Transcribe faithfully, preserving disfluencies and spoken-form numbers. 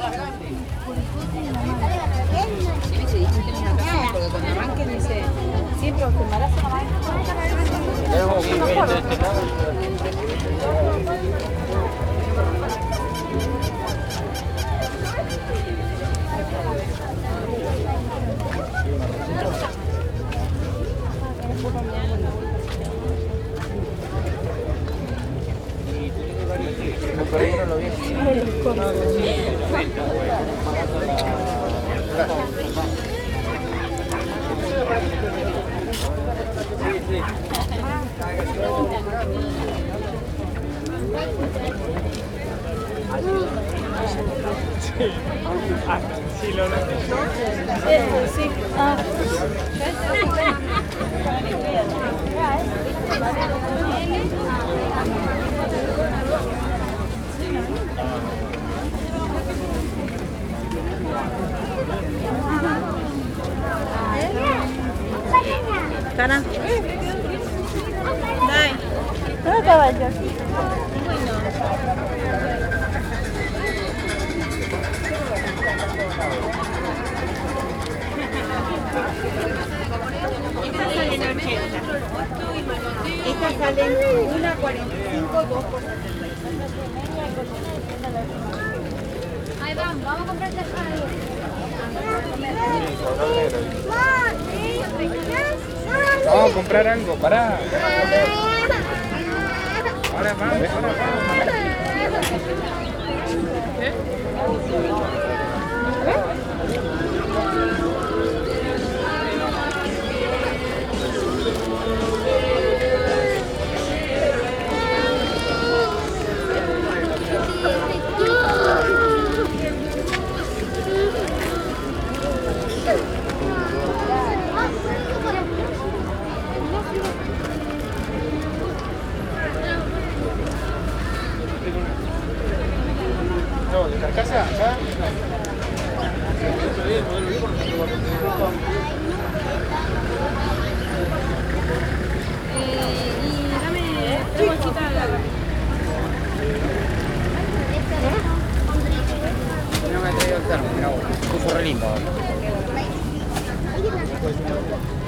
Sí, sí, tiene una razón, porque cuando arranque dice, siempre os filmarás a la maestra. Sí, lo necesito. Sí. Ah. Cara. Dai. ¿Dónde caballo? Estas salen ochenta. Estas salen una cuarenta y cinco, dos por setenta. Ahí vamos, vamos a comprar el Vamos a comprar algo, pará. Ahora vamos, ahora vamos. ¿Eh? No, de carcasa, acá. Eh, y dame tres bolsitas de garra. No me ha traído el termo, mira vos. Puso re lindo.